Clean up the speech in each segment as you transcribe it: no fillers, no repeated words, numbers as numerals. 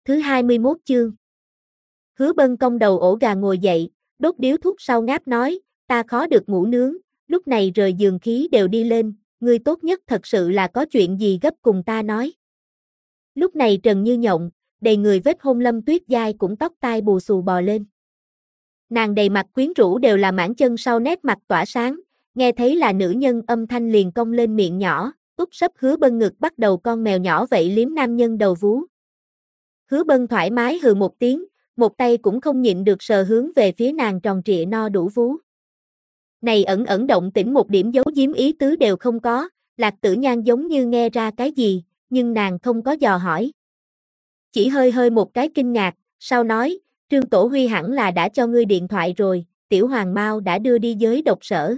thứ 21 chương. Hứa Bân cong đầu ổ gà ngồi dậy, đốt điếu thuốc sau ngáp nói, ta khó được ngủ nướng, lúc này rời giường khí đều đi lên, ngươi tốt nhất thật sự là có chuyện gì gấp cùng ta nói. Lúc này Trần Như Nhộng, đầy người vết hôn Lâm Tuyết Giai cũng tóc tai bù xù bò lên. Nàng đầy mặt quyến rũ đều là mảng chân sau nét mặt tỏa sáng, nghe thấy là nữ nhân âm thanh liền cong lên miệng nhỏ, úp sấp Hứa Bân ngực bắt đầu con mèo nhỏ vậy liếm nam nhân đầu vú. Hứa Bân thoải mái hừ một tiếng, một tay cũng không nhịn được sờ hướng về phía nàng tròn trịa no đủ vú. Này ẩn ẩn động tĩnh một điểm giấu giếm ý tứ đều không có, Lạc Tử Nhan giống như nghe ra cái gì, nhưng nàng không có dò hỏi. Chỉ hơi hơi một cái kinh ngạc, sau nói, Trương Tổ Huy hẳn là đã cho ngươi điện thoại rồi, Tiểu Hoàng Mao đã đưa đi giới độc sở.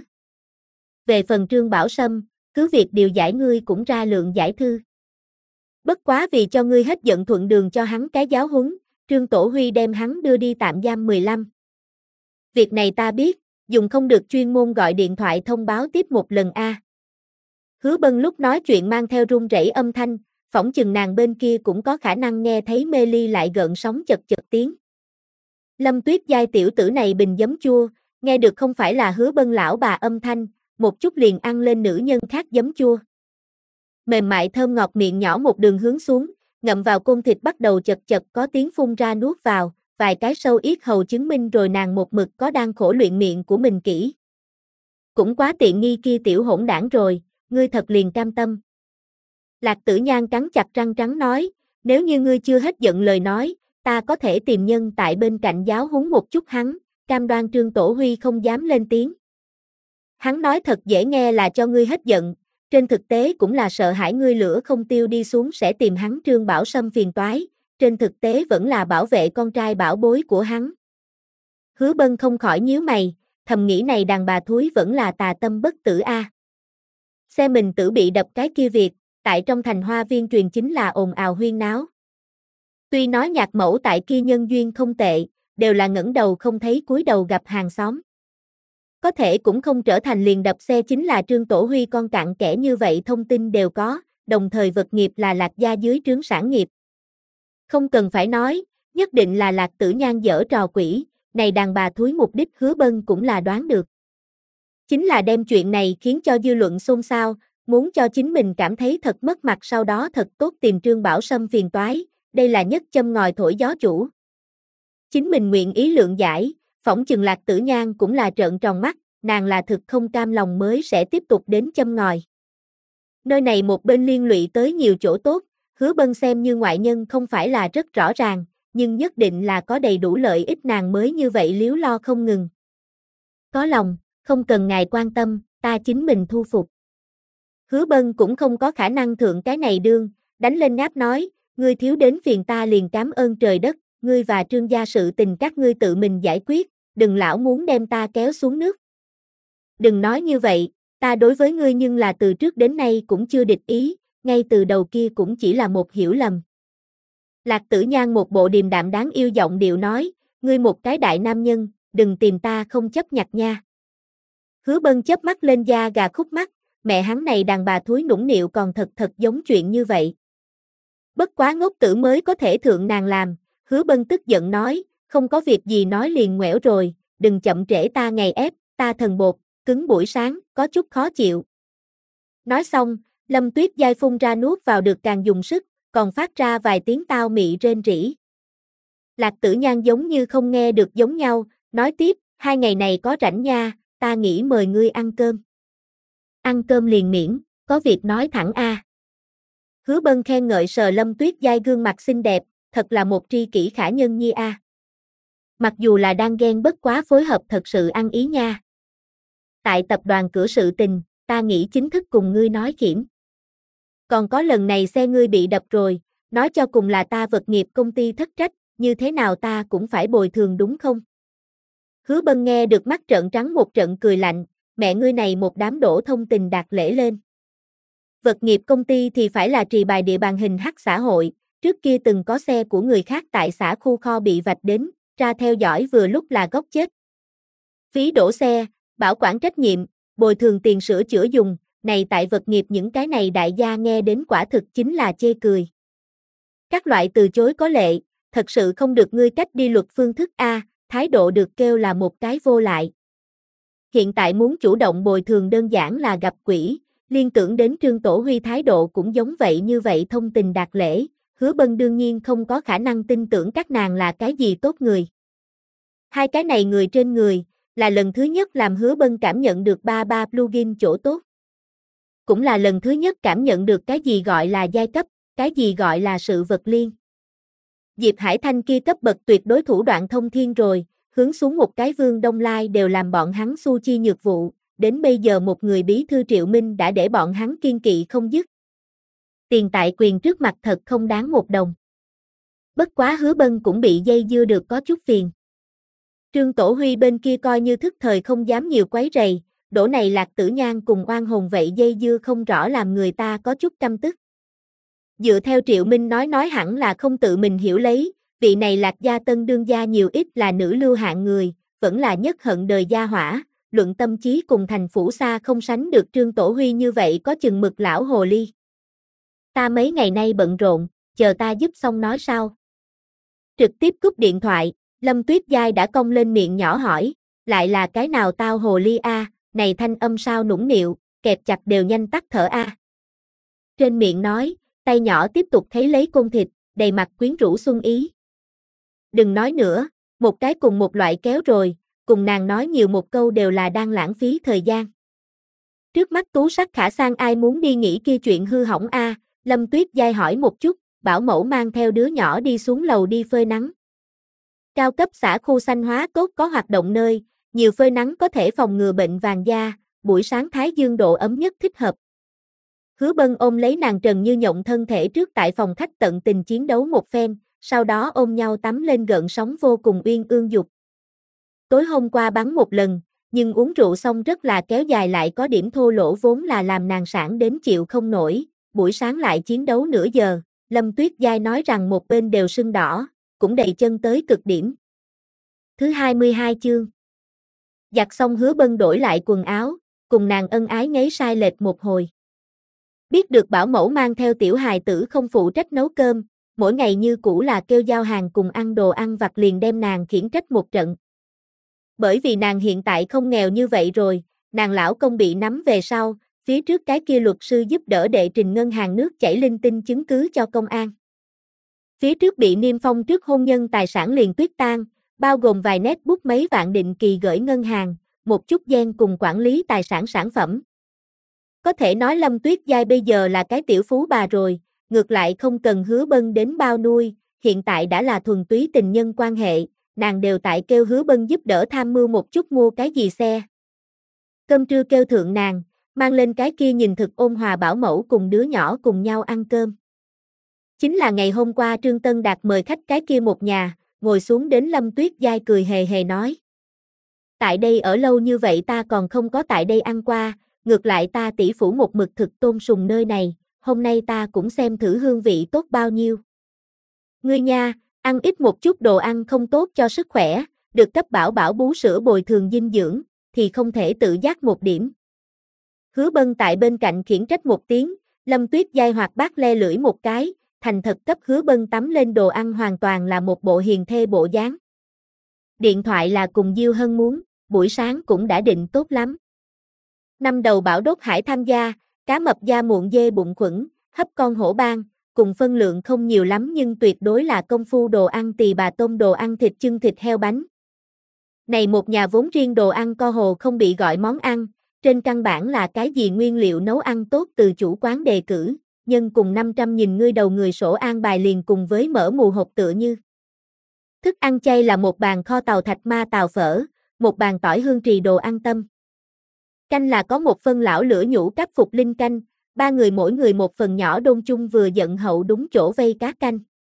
Về phần Trương Bảo Sâm, cứ việc điều giải ngươi cũng ra lượng giải thư. Bất quá vì cho ngươi hết giận thuận đường cho hắn cái giáo huấn, Trương Tổ Huy đem hắn đưa đi tạm giam 15. Việc này ta biết, dùng không được chuyên môn gọi điện thoại thông báo tiếp một lần a. Hứa Bân lúc nói chuyện mang theo run rẩy âm thanh, phỏng chừng nàng bên kia cũng có khả năng nghe thấy mê ly lại gợn sóng chật chật tiếng. Lâm Tuyết Giai tiểu tử này bình giấm chua, nghe được không phải là Hứa Bân lão bà âm thanh, một chút liền ăn lên nữ nhân khác giấm chua. Mềm mại thơm ngọt miệng nhỏ một đường hướng xuống, ngậm vào côn thịt bắt đầu chật chật có tiếng phun ra nuốt vào, vài cái sâu yết hầu chứng minh rồi nàng một mực có đang khổ luyện miệng của mình kỹ. Cũng quá tiện nghi kia tiểu hỗn đảng rồi, ngươi thật liền cam tâm. Lạc Tử Nhan cắn chặt răng trắng nói, nếu như ngươi chưa hết giận lời nói, ta có thể tìm nhân tại bên cạnh giáo huấn một chút hắn, cam đoan Trương Tổ Huy không dám lên tiếng. Hắn nói thật dễ nghe là cho ngươi hết giận, trên thực tế cũng là sợ hãi ngươi lửa không tiêu đi xuống sẽ tìm hắn Trương Bảo Sâm phiền toái, trên thực tế vẫn là bảo vệ con trai bảo bối của hắn. Hứa Bân không khỏi nhíu mày, thầm nghĩ này đàn bà thúi vẫn là tà tâm bất tử a. Xe mình tử bị đập cái kia việc, tại trong thành Hoa Viên truyền chính là ồn ào huyên náo. Tuy nói nhạc mẫu tại kia nhân duyên không tệ, đều là ngẩng đầu không thấy cúi đầu gặp hàng xóm. Có thể cũng không trở thành liền đập xe chính là Trương Tổ Huy con cặn kẽ như vậy thông tin đều có, đồng thời vật nghiệp là Lạc gia dưới trướng sản nghiệp. Không cần phải nói, nhất định là Lạc Tử Nhan giở trò quỷ, này đàn bà thúi mục đích Hứa Bân cũng là đoán được. Chính là đem chuyện này khiến cho dư luận xôn xao, muốn cho chính mình cảm thấy thật mất mặt sau đó thật tốt tìm Trương Bảo Sâm phiền toái, đây là nhất châm ngòi thổi gió chủ. Chính mình nguyện ý lượng giải, phỏng chừng Lạc Tử Nhan cũng là trợn tròn mắt, nàng là thực không cam lòng mới sẽ tiếp tục đến châm ngòi. Nơi này một bên liên lụy tới nhiều chỗ tốt, Hứa Bân xem như ngoại nhân không phải là rất rõ ràng, nhưng nhất định là có đầy đủ lợi ích nàng mới như vậy líu lo không ngừng. Có lòng, không cần ngài quan tâm, ta chính mình thu phục. Hứa Bân cũng không có khả năng thượng cái này đương, đánh lên ngáp nói, ngươi thiếu đến phiền ta liền cảm ơn trời đất, ngươi và Trương gia sự tình các ngươi tự mình giải quyết, đừng lão muốn đem ta kéo xuống nước. Đừng nói như vậy, ta đối với ngươi nhưng là từ trước đến nay cũng chưa địch ý, ngay từ đầu kia cũng chỉ là một hiểu lầm. Lạc Tử Nhan một bộ điềm đạm đáng yêu giọng điệu nói, ngươi một cái đại nam nhân, đừng tìm ta không chấp nhặt nha. Hứa Bân chớp mắt lên da gà khúc mắt, mẹ hắn này đàn bà thúi nũng nịu còn thật giống chuyện như vậy. Bất quá ngốc tử mới có thể thượng nàng làm, Hứa Bân tức giận nói, không có việc gì nói liền ngoẻo rồi, đừng chậm trễ ta ngày ép, ta thần bột, cứng buổi sáng, có chút khó chịu. Nói xong, Lâm Tuyết Giai phun ra nuốt vào được càng dùng sức, còn phát ra vài tiếng tao mị rên rỉ. Lạc Tử Nhan giống như không nghe được giống nhau, nói tiếp, 2 ngày này có rảnh nha, ta nghĩ mời ngươi ăn cơm. Ăn cơm liền miễn, có việc nói thẳng a. Hứa Bân khen ngợi sờ Lâm Tuyết Giai gương mặt xinh đẹp, thật là một tri kỷ khả nhân nhi a. Mặc dù là đang ghen bất quá phối hợp thật sự ăn ý nha. Tại tập đoàn cửa sự tình, ta nghĩ chính thức cùng ngươi nói khiểm. Còn có lần này xe ngươi bị đập rồi, nói cho cùng là ta vật nghiệp công ty thất trách, như thế nào ta cũng phải bồi thường đúng không? Hứa Bân nghe được mắt trợn trắng một trận cười lạnh, mẹ ngươi này một đám đổ thông tình đạt lễ lên. Vật nghiệp công ty thì phải là trì bài địa bàn hình hắc xã hội, trước kia từng có xe của người khác tại xã khu kho bị vạch đến, ra theo dõi vừa lúc là góc chết. Phí đổ xe, bảo quản trách nhiệm, bồi thường tiền sửa chữa dùng, này tại vật nghiệp những cái này đại gia nghe đến quả thực chính là chê cười. Các loại từ chối có lệ, thật sự không được ngươi cách đi luật phương thức a, thái độ được kêu là một cái vô lại. Hiện tại muốn chủ động bồi thường đơn giản là gặp quỷ, liên tưởng đến Trương Tổ Huy thái độ cũng giống vậy như vậy thông tình đạt lễ, Hứa Bân đương nhiên không có khả năng tin tưởng các nàng là cái gì tốt người. Hai cái này người trên người, là lần thứ nhất làm Hứa Bân cảm nhận được ba plugin chỗ tốt. Cũng là lần thứ nhất cảm nhận được cái gì gọi là giai cấp, cái gì gọi là sự vật liên. Diệp Hải Thanh kia cấp bậc tuyệt đối thủ đoạn thông thiên rồi, hướng xuống một cái Vương Đông Lai đều làm bọn hắn su chi nhược vụ, đến bây giờ một người bí thư Triệu Minh đã để bọn hắn kiên kỵ không dứt. Tiền tại quyền trước mặt thật không đáng một đồng. Bất quá Hứa Bân cũng bị dây dưa được có chút phiền. Trương Tổ Huy bên kia coi như thức thời không dám nhiều quấy rầy, đổ này Lạc Tử Nhan cùng oan hồn vậy dây dưa không rõ làm người ta có chút căm tức. Dựa theo Triệu Minh nói hẳn là không tự mình hiểu lấy, vị này Lạc gia tân đương gia nhiều ít là nữ lưu hạng người, vẫn là nhất hận đời gia hỏa, luận tâm trí cùng thành phủ xa không sánh được Trương Tổ Huy như vậy có chừng mực lão hồ ly. Ta mấy ngày nay bận rộn, chờ ta giúp xong nói sao. Trực tiếp cúp điện thoại, Lâm Tuyết Giai đã cong lên miệng nhỏ hỏi, lại là cái nào tao hồ ly a, này thanh âm sao nũng nịu, kẹp chặt đều nhanh tắt thở a. Trên miệng nói, tay nhỏ tiếp tục thấy lấy côn thịt, đầy mặt quyến rũ xuân ý. Đừng nói nữa, một cái cùng một loại kéo rồi, cùng nàng nói nhiều một câu đều là đang lãng phí thời gian. Trước mắt tú sắc khả sang ai muốn đi nghĩ kia chuyện hư hỏng a, Lâm Tuyết Giai hỏi một chút, bảo mẫu mang theo đứa nhỏ đi xuống lầu đi phơi nắng. Cao cấp xã khu xanh hóa tốt có hoạt động nơi, nhiều phơi nắng có thể phòng ngừa bệnh vàng da, buổi sáng thái dương độ ấm nhất thích hợp. Hứa Bân ôm lấy nàng trần như nhộng thân thể trước tại phòng khách tận tình chiến đấu một phen, sau đó ôm nhau tắm lên gợn sóng vô cùng uyên ương dục. Tối hôm qua bắn một lần, nhưng uống rượu xong rất là kéo dài lại có điểm thô lỗ vốn là làm nàng sản đến chịu không nổi, buổi sáng lại chiến đấu nửa giờ, Lâm Tuyết Giai nói rằng một bên đều sưng đỏ, cũng đầy chân tới cực điểm. Thứ 22 chương. Giặt xong Hứa Bân đổi lại quần áo, cùng nàng ân ái ngấy sai lệch một hồi. Biết được bảo mẫu mang theo tiểu hài tử không phụ trách nấu cơm, mỗi ngày như cũ là kêu giao hàng cùng ăn đồ ăn vặt liền đem nàng khiển trách một trận. Bởi vì nàng hiện tại không nghèo như vậy rồi, nàng lão công bị nắm về sau, phía trước cái kia luật sư giúp đỡ đệ trình ngân hàng nước chảy linh tinh chứng cứ cho công an. Phía trước bị niêm phong trước hôn nhân tài sản liền tuyết tan, bao gồm vài nét bút mấy vạn định kỳ gửi ngân hàng, một chút gen cùng quản lý tài sản sản phẩm. Có thể nói Lâm Tuyết Giai bây giờ là cái tiểu phú bà rồi, ngược lại không cần Hứa Bân đến bao nuôi, hiện tại đã là thuần túy tình nhân quan hệ, nàng đều tại kêu Hứa Bân giúp đỡ tham mưu một chút mua cái gì xe. Cơm trưa kêu thượng nàng, mang lên cái kia nhìn thực ôn hòa bảo mẫu cùng đứa nhỏ cùng nhau ăn cơm. Chính là ngày hôm qua Trương Tân Đạt mời khách cái kia một nhà, ngồi xuống đến Lâm Tuyết Giai cười hề hề nói. Tại đây ở lâu như vậy ta còn không có tại đây ăn qua, ngược lại ta tỷ phủ một mực thực tôn sùng nơi này, hôm nay ta cũng xem thử hương vị tốt bao nhiêu. Ngươi nha, ăn ít một chút đồ ăn không tốt cho sức khỏe, được cấp bảo bảo bú sữa bồi thường dinh dưỡng, thì không thể tự giác một điểm. Hứa Bân tại bên cạnh khiển trách một tiếng, Lâm Tuyết Giai hoạt bát le lưỡi một cái, thành thật cấp Hứa Bân tắm lên đồ ăn hoàn toàn là một bộ hiền thê bộ dáng. Điện thoại là cùng Diêu Hân muốn, buổi sáng cũng đã định tốt lắm. Năm đầu bảo đốt hải tham gia, cá mập da muộn dê bụng khuẩn, hấp con hổ ban, cùng phân lượng không nhiều lắm nhưng tuyệt đối là công phu đồ ăn tỳ bà tôm đồ ăn thịt chưng thịt heo bánh. Này một nhà vốn riêng đồ ăn co hồ không bị gọi món ăn, trên căn bản là cái gì nguyên liệu nấu ăn tốt từ chủ quán đề cử, nhân cùng 500 nghìn ngươi đầu người sổ an bài liền cùng với mỡ mù hộp tựa như. Thức ăn chay là một bàn kho tàu thạch ma tàu phở, một bàn tỏi hương trì đồ ăn tâm. Canh là có một phân lão lửa nhũ cáp phục linh canh, ba người mỗi người một phần nhỏ đôn chung vừa giận hậu đúng chỗ vây cá canh.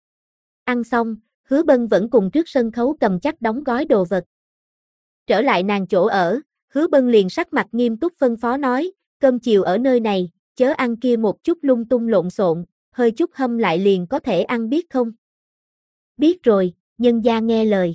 Ăn xong, Hứa Bân vẫn cùng trước sân khấu cầm chắc đóng gói đồ vật. Trở lại nàng chỗ ở, Hứa Bân liền sắc mặt nghiêm túc phân phó nói, cơm chiều ở nơi này, chớ ăn kia một chút lung tung lộn xộn, hơi chút hâm lại liền có thể ăn biết không? Biết rồi, nhân gia nghe lời.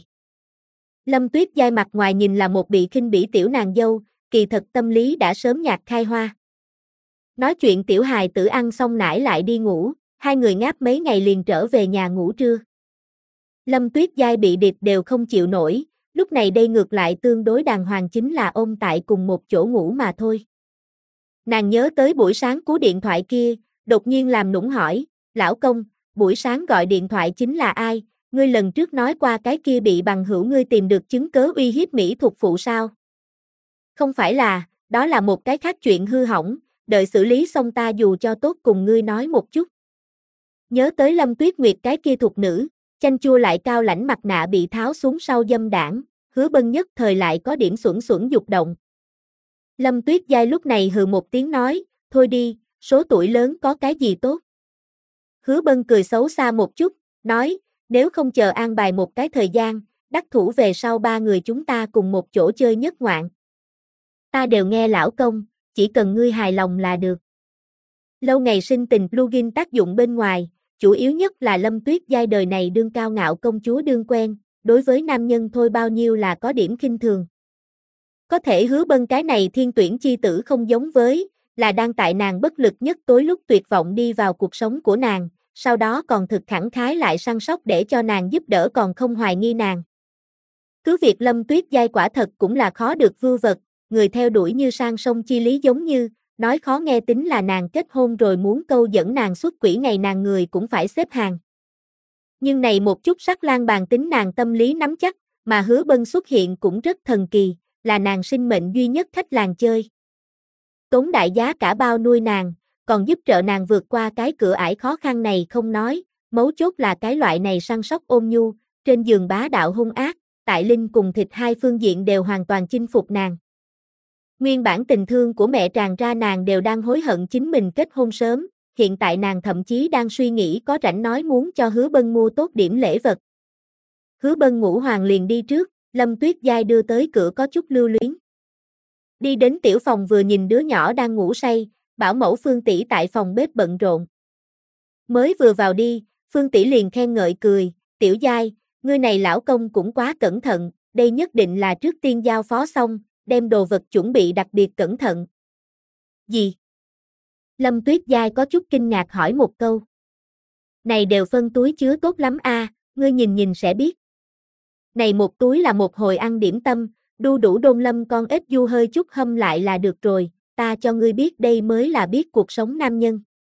Lâm Tuyết Giai mặt ngoài nhìn là một bị khinh bỉ tiểu nàng dâu, kỳ thật tâm lý đã sớm nhạt khai hoa. Nói chuyện tiểu hài tử ăn xong nải lại đi ngủ, hai người ngáp mấy ngày liền trở về nhà ngủ trưa. Lâm Tuyết Giai bị điệp đều không chịu nổi, lúc này đây ngược lại tương đối đàng hoàng chính là ôm tại cùng một chỗ ngủ mà thôi. Nàng nhớ tới buổi sáng cú điện thoại kia, đột nhiên làm nũng hỏi, lão công, buổi sáng gọi điện thoại chính là ai, ngươi lần trước nói qua cái kia bị bằng hữu ngươi tìm được chứng cớ uy hiếp mỹ thuật phụ sao? Không phải là, đó là một cái khác chuyện hư hỏng, đợi xử lý xong ta dù cho tốt cùng ngươi nói một chút. Nhớ tới Lâm Tuyết Nguyệt cái kia thuộc nữ, chanh chua lại cao lãnh mặt nạ bị tháo xuống sau dâm đảng, Hứa Bân nhất thời lại có điểm xuẩn xuẩn dục động. Lâm Tuyết Giai lúc này hừ một tiếng nói, thôi đi, số tuổi lớn có cái gì tốt. Hứa Bân cười xấu xa một chút, nói, nếu không chờ an bài một cái thời gian, đắc thủ về sau ba người chúng ta cùng một chỗ chơi nhất ngoạn. Ta đều nghe lão công, chỉ cần ngươi hài lòng là được. Lâu ngày sinh tình plugin tác dụng bên ngoài, chủ yếu nhất là Lâm Tuyết Giai đời này đương cao ngạo công chúa đương quen, đối với nam nhân thôi bao nhiêu là có điểm khinh thường. Có thể Hứa Bân cái này thiên tuyển chi tử không giống với, là đang tại nàng bất lực nhất tối lúc tuyệt vọng đi vào cuộc sống của nàng, sau đó còn thực khẳng khái lại săn sóc để cho nàng giúp đỡ còn không hoài nghi nàng. Cứ việc Lâm Tuyết Giai quả thật cũng là khó được vưu vật, người theo đuổi như sang sông chi lý giống như, nói khó nghe tính là nàng kết hôn rồi muốn câu dẫn nàng xuất quỷ ngày nàng người cũng phải xếp hàng. Nhưng này một chút sắc lang bàn tính nàng tâm lý nắm chắc, mà Hứa Bân xuất hiện cũng rất thần kỳ, là nàng sinh mệnh duy nhất khách làng chơi. Tốn đại giá cả bao nuôi nàng, còn giúp trợ nàng vượt qua cái cửa ải khó khăn này không nói, mấu chốt là cái loại này săn sóc ôn nhu, trên giường bá đạo hung ác, tại linh cùng thịt hai phương diện đều hoàn toàn chinh phục nàng. Nguyên bản tình thương của mẹ tràn ra nàng đều đang hối hận chính mình kết hôn sớm, hiện tại nàng thậm chí đang suy nghĩ có rảnh nói muốn cho Hứa Bân mua tốt điểm lễ vật. Hứa Bân ngủ hoàng liền đi trước, Lâm Tuyết Giai đưa tới cửa có chút lưu luyến. Đi đến tiểu phòng vừa nhìn đứa nhỏ đang ngủ say, bảo mẫu Phương tỷ tại phòng bếp bận rộn. Mới vừa vào đi, Phương tỷ liền khen ngợi cười, tiểu Giai, ngươi này lão công cũng quá cẩn thận, đây nhất định là trước tiên giao phó xong, đem đồ vật chuẩn bị đặc biệt cẩn thận. Gì? Lâm Tuyết Giai có chút kinh ngạc hỏi một câu. Này đều phân túi chứa tốt lắm a, ngươi nhìn nhìn sẽ biết. Này một túi là một hồi ăn điểm tâm, đu đủ đôn lâm con ếch du hơi chút hâm lại là được rồi, ta cho ngươi biết đây mới là biết cuộc sống nam nhân.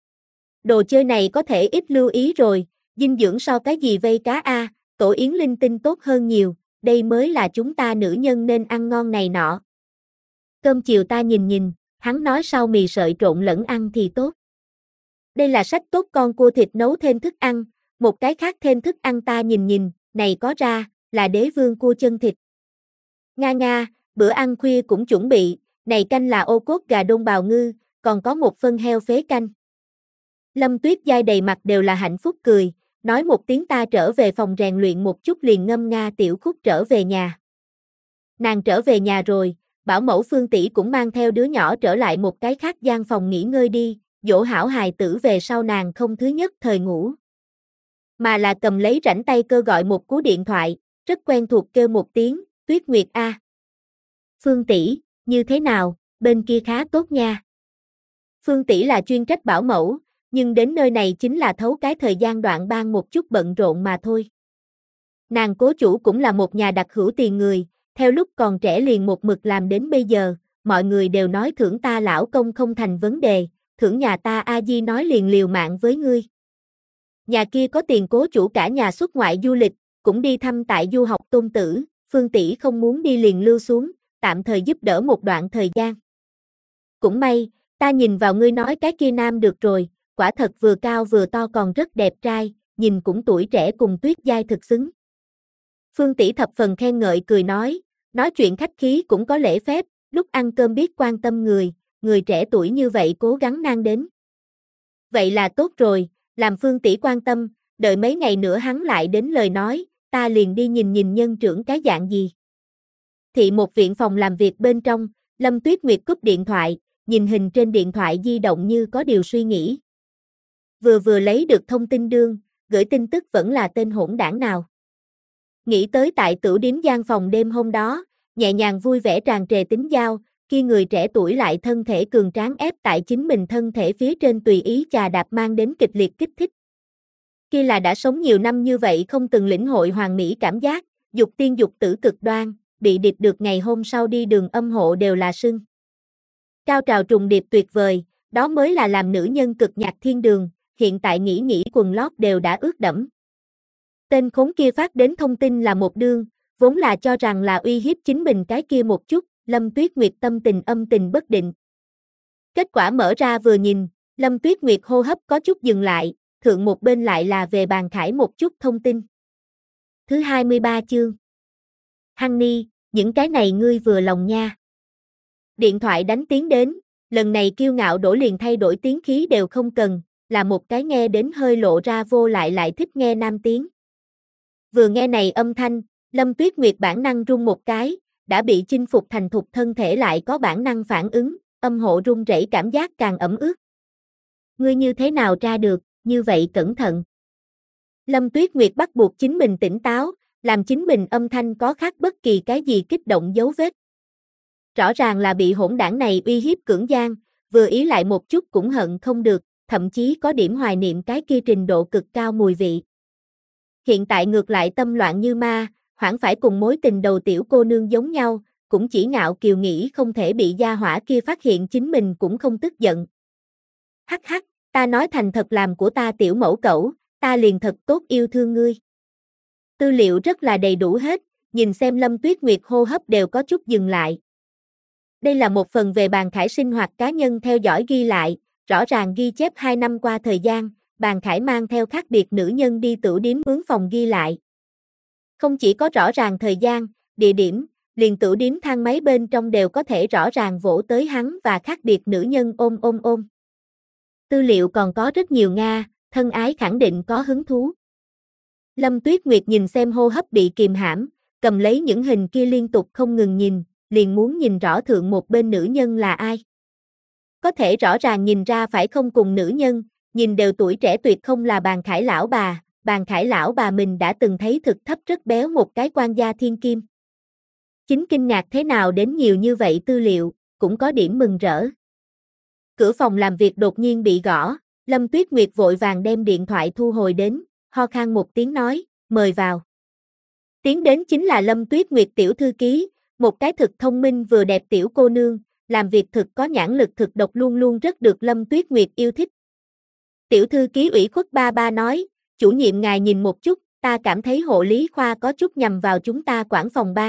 Đồ chơi này có thể ít lưu ý rồi, dinh dưỡng so cái gì vây cá a, tổ yến linh tinh tốt hơn nhiều, đây mới là chúng ta nữ nhân nên ăn ngon này nọ. Cơm chiều ta nhìn nhìn, hắn nói sau mì sợi trộn lẫn ăn thì tốt. Đây là sách tốt con cua thịt nấu thêm thức ăn, một cái khác thêm thức ăn ta nhìn nhìn, này có ra, là đế vương cua chân thịt. Nga nga, bữa ăn khuya cũng chuẩn bị, này canh là ô cốt gà đông bào ngư, còn có một phân heo phế canh. Lâm Tuyết Giai đầy mặt đều là hạnh phúc cười, nói một tiếng ta trở về phòng rèn luyện một chút liền ngâm nga tiểu khúc trở về nhà. Nàng trở về nhà rồi, bảo mẫu Phương tỷ cũng mang theo đứa nhỏ trở lại một cái khác gian phòng nghỉ ngơi đi, dỗ hảo hài tử về sau nàng không thứ nhất thời ngủ. Mà là cầm lấy rảnh tay cơ gọi một cú điện thoại, rất quen thuộc kêu một tiếng, Tuyết Nguyệt a. Phương tỷ, như thế nào, bên kia khá tốt nha. Phương tỷ là chuyên trách bảo mẫu, nhưng đến nơi này chính là thấu cái thời gian đoạn ban một chút bận rộn mà thôi. Nàng cố chủ cũng là một nhà đặc hữu tiền người, theo lúc còn trẻ liền một mực làm đến bây giờ, mọi người đều nói thưởng ta lão công không thành vấn đề, thưởng nhà ta a di nói liền liều mạng với ngươi. Nhà kia có tiền cố chủ cả nhà xuất ngoại du lịch, cũng đi thăm tại du học tôn tử, Phương tỷ không muốn đi liền lưu xuống, tạm thời giúp đỡ một đoạn thời gian. Cũng may, ta nhìn vào ngươi nói cái kia nam được rồi, quả thật vừa cao vừa to còn rất đẹp trai, nhìn cũng tuổi trẻ cùng Tuyết Giai thực xứng. Phương tỷ thập phần khen ngợi cười nói chuyện khách khí cũng có lễ phép, lúc ăn cơm biết quan tâm người trẻ tuổi như vậy cố gắng nang đến. Vậy là tốt rồi, làm Phương tỷ quan tâm, đợi mấy ngày nữa hắn lại đến lời nói, ta liền đi nhìn nhìn nhân trưởng cái dạng gì. Thị một viện phòng làm việc bên trong, Lâm Tuyết Nguyệt cúp điện thoại, nhìn hình trên điện thoại di động như có điều suy nghĩ. Vừa lấy được thông tin đương, gửi tin tức vẫn là tên hỗn đảng nào. Nghĩ tới tại tửu điếm gian phòng đêm hôm đó, nhẹ nhàng vui vẻ tràn trề tính giao, khi người trẻ tuổi lại thân thể cường tráng ép tại chính mình thân thể phía trên tùy ý chà đạp mang đến kịch liệt kích thích. Kia là đã sống nhiều năm như vậy không từng lĩnh hội hoàn mỹ cảm giác, dục tiên dục tử cực đoan, bị điệp được ngày hôm sau đi đường âm hộ đều là sưng. Cao trào trùng điệp tuyệt vời, đó mới là làm nữ nhân cực nhạc thiên đường, hiện tại nghĩ quần lót đều đã ướt đẫm. Tên khốn kia phát đến thông tin là một đương, vốn là cho rằng là uy hiếp chính mình cái kia một chút, Lâm Tuyết Nguyệt tâm tình âm tình bất định. Kết quả mở ra vừa nhìn, Lâm Tuyết Nguyệt hô hấp có chút dừng lại, thượng một bên lại là về bàn khải một chút thông tin. Thứ 23 chương. Honey, những cái này ngươi vừa lòng nha. Điện thoại đánh tiếng đến, lần này kiêu ngạo đổ liền thay đổi tiếng khí đều không cần, là một cái nghe đến hơi lộ ra vô lại thích nghe nam tiếng. Vừa nghe này âm thanh, Lâm Tuyết Nguyệt bản năng run một cái, đã bị chinh phục thành thục thân thể lại có bản năng phản ứng, âm hộ run rẩy cảm giác càng ẩm ướt. Ngươi như thế nào tra được, như vậy cẩn thận. Lâm Tuyết Nguyệt bắt buộc chính mình tỉnh táo, làm chính mình âm thanh có khác bất kỳ cái gì kích động dấu vết. Rõ ràng là bị hỗn đảng này uy hiếp cưỡng gian, vừa ý lại một chút cũng hận không được, thậm chí có điểm hoài niệm cái kia trình độ cực cao mùi vị. Hiện tại ngược lại tâm loạn như ma, hoảng phải cùng mối tình đầu tiểu cô nương giống nhau, cũng chỉ ngạo kiều nghĩ không thể bị gia hỏa kia phát hiện chính mình cũng không tức giận. Hắc hắc, ta nói thành thật làm của ta tiểu mẫu cẩu, ta liền thật tốt yêu thương ngươi. Tư liệu rất là đầy đủ hết, nhìn xem Lâm Tuyết Nguyệt hô hấp đều có chút dừng lại. Đây là một phần về Bàn Khải sinh hoạt cá nhân theo dõi ghi lại, rõ ràng ghi chép 2 năm qua thời gian, Bàn Khải mang theo khác biệt nữ nhân đi tửu điếm mướn phòng ghi lại. Không chỉ có rõ ràng thời gian, địa điểm, liền tửu điếm thang máy bên trong đều có thể rõ ràng vỗ tới hắn và khác biệt nữ nhân ôm. Tư liệu còn có rất nhiều Nga, thân ái khẳng định có hứng thú. Lâm Tuyết Nguyệt nhìn xem hô hấp bị kìm hãm, cầm lấy những hình kia liên tục không ngừng nhìn, liền muốn nhìn rõ thượng một bên nữ nhân là ai. Có thể rõ ràng nhìn ra phải không cùng nữ nhân, nhìn đều tuổi trẻ tuyệt không là Bàn Khải lão bà, Bàn Khải lão bà mình đã từng thấy thực thấp rất béo một cái quan gia thiên kim. Chính kinh ngạc thế nào đến nhiều như vậy tư liệu, cũng có điểm mừng rỡ. Cửa phòng làm việc đột nhiên bị gõ, Lâm Tuyết Nguyệt vội vàng đem điện thoại thu hồi đến, ho khan một tiếng nói, mời vào. Tiến đến chính là Lâm Tuyết Nguyệt tiểu thư ký, một cái thực thông minh vừa đẹp tiểu cô nương, làm việc thực có nhãn lực thực độc luôn luôn rất được Lâm Tuyết Nguyệt yêu thích. Tiểu thư ký ủy khuất ba nói, chủ nhiệm ngài nhìn một chút, ta cảm thấy hộ lý khoa có chút nhằm vào chúng ta quản phòng ban.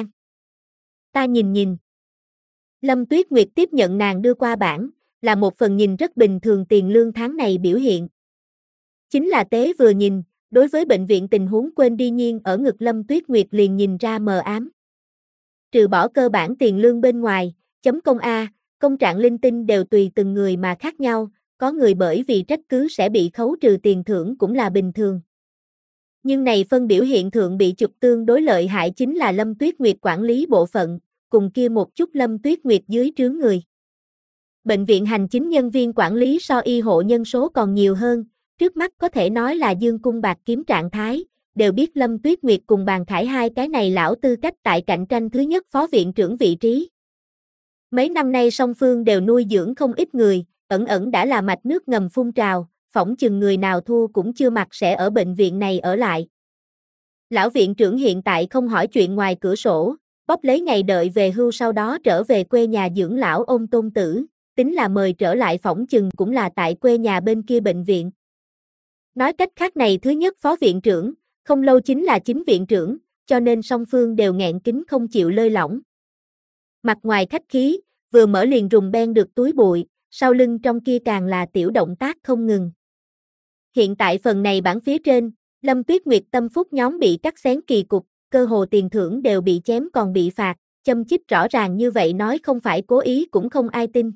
Ta nhìn. Lâm Tuyết Nguyệt tiếp nhận nàng đưa qua bảng, là một phần nhìn rất bình thường tiền lương tháng này biểu hiện. Chính là tế vừa nhìn, đối với bệnh viện tình huống quên đi nhiên ở ngực Lâm Tuyết Nguyệt liền nhìn ra mờ ám. Trừ bỏ cơ bản tiền lương bên ngoài, chấm công A, công trạng linh tinh đều tùy từng người mà khác nhau, có người bởi vì trách cứ sẽ bị khấu trừ tiền thưởng cũng là bình thường. Nhưng này phân biểu hiện thượng bị chụp tương đối lợi hại chính là Lâm Tuyết Nguyệt quản lý bộ phận, cùng kia một chút Lâm Tuyết Nguyệt dưới trướng người. Bệnh viện hành chính nhân viên quản lý so y hộ nhân số còn nhiều hơn, trước mắt có thể nói là dương cung bạc kiếm trạng thái, đều biết Lâm Tuyết Nguyệt cùng Bàn Khải hai cái này lão tư cách tại cạnh tranh thứ nhất phó viện trưởng vị trí. Mấy năm nay song phương đều nuôi dưỡng không ít người, ẩn đã là mạch nước ngầm phun trào, phỏng chừng người nào thua cũng chưa mặc sẽ ở bệnh viện này ở lại. Lão viện trưởng hiện tại không hỏi chuyện ngoài cửa sổ, bóp lấy ngày đợi về hưu sau đó trở về quê nhà dưỡng lão ôm tôn tử, tính là mời trở lại phỏng chừng cũng là tại quê nhà bên kia bệnh viện. Nói cách khác này thứ nhất phó viện trưởng, không lâu chính là chính viện trưởng, cho nên song phương đều nghẹn kín không chịu lơi lỏng. Mặt ngoài khách khí, vừa mở liền rùng ben được túi bụi, sau lưng trong kia càng là tiểu động tác không ngừng. Hiện tại phần này bảng phía trên, Lâm Tuyết Nguyệt tâm phúc nhóm bị cắt xén kỳ cục, cơ hồ tiền thưởng đều bị chém còn bị phạt, châm chích rõ ràng như vậy nói không phải cố ý cũng không ai tin.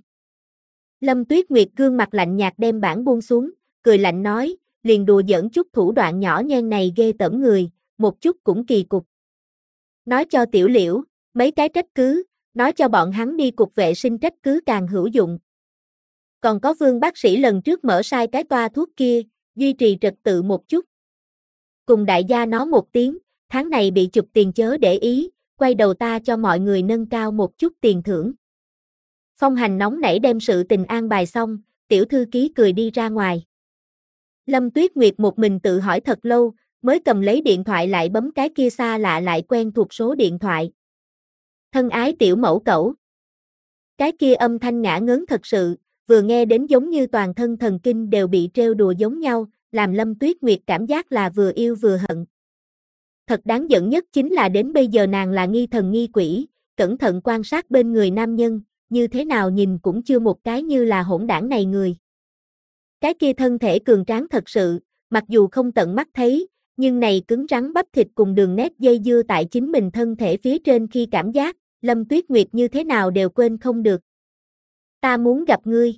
Lâm Tuyết Nguyệt gương mặt lạnh nhạt đem bảng buông xuống, cười lạnh nói, liền đùa giỡn chút thủ đoạn nhỏ nhen này ghê tởm người, một chút cũng kỳ cục. Nói cho Tiểu Liễu, mấy cái trách cứ, nói cho bọn hắn đi cục vệ sinh trách cứ càng hữu dụng. Còn có Vương bác sĩ lần trước mở sai cái toa thuốc kia, duy trì trật tự một chút. Cùng đại gia nói một tiếng, tháng này bị chụp tiền chớ để ý, quay đầu ta cho mọi người nâng cao một chút tiền thưởng. Phong Hành nóng nảy đem sự tình an bài xong, tiểu thư ký cười đi ra ngoài. Lâm Tuyết Nguyệt một mình tự hỏi thật lâu, mới cầm lấy điện thoại lại bấm cái kia xa lạ lại quen thuộc số điện thoại. Thân ái tiểu mẫu cẩu. Cái kia âm thanh ngả ngớn thật sự, vừa nghe đến giống như toàn thân thần kinh đều bị trêu đùa giống nhau, làm Lâm Tuyết Nguyệt cảm giác là vừa yêu vừa hận. Thật đáng giận nhất chính là đến bây giờ nàng là nghi thần nghi quỷ, cẩn thận quan sát bên người nam nhân, như thế nào nhìn cũng chưa một cái như là hỗn đảng này người. Cái kia thân thể cường tráng thật sự, mặc dù không tận mắt thấy, nhưng này cứng rắn bắp thịt cùng đường nét dây dưa tại chính mình thân thể phía trên khi cảm giác, Lâm Tuyết Nguyệt như thế nào đều quên không được. Ta muốn gặp ngươi.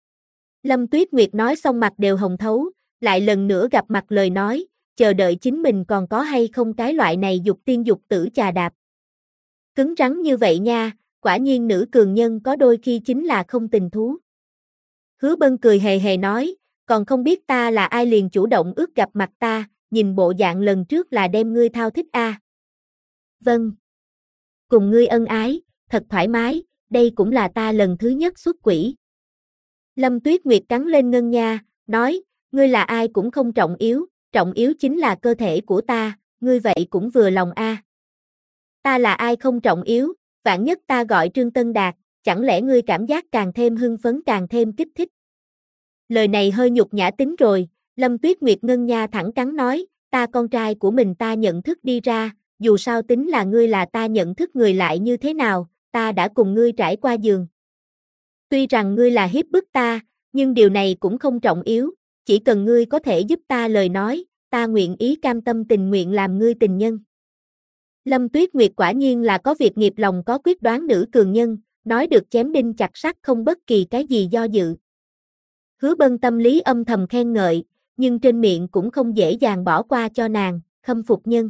Lâm Tuyết Nguyệt nói xong mặt đều hồng thấu, lại lần nữa gặp mặt lời nói, chờ đợi chính mình còn có hay không cái loại này dục tiên dục tử chà đạp. Cứng rắn như vậy nha, quả nhiên nữ cường nhân có đôi khi chính là không tình thú. Hứa Bân cười hề hề nói, còn không biết ta là ai liền chủ động ước gặp mặt ta, nhìn bộ dạng lần trước là đem ngươi thao thích a. Vâng. Cùng ngươi ân ái, thật thoải mái, đây cũng là ta lần thứ nhất xuất quỷ. Lâm Tuyết Nguyệt cắn lên ngân nha, nói, ngươi là ai cũng không trọng yếu chính là cơ thể của ta, ngươi vậy cũng vừa lòng a. Ta là ai không trọng yếu, vạn nhất ta gọi Trương Tân Đạt, chẳng lẽ ngươi cảm giác càng thêm hưng phấn càng thêm kích thích. Lời này hơi nhục nhã tính rồi, Lâm Tuyết Nguyệt ngân nha thẳng cắn nói, ta con trai của mình ta nhận thức đi ra, dù sao tính là ngươi là ta nhận thức người lại như thế nào, ta đã cùng ngươi trải qua giường. Tuy rằng ngươi là hiếp bức ta, nhưng điều này cũng không trọng yếu, chỉ cần ngươi có thể giúp ta lời nói, ta nguyện ý cam tâm tình nguyện làm ngươi tình nhân. Lâm Tuyết Nguyệt quả nhiên là có việc nghiệp lòng có quyết đoán nữ cường nhân, nói được chém đinh chặt sắt không bất kỳ cái gì do dự. Hứa Bân tâm lý âm thầm khen ngợi, nhưng trên miệng cũng không dễ dàng bỏ qua cho nàng, khâm phục nhân.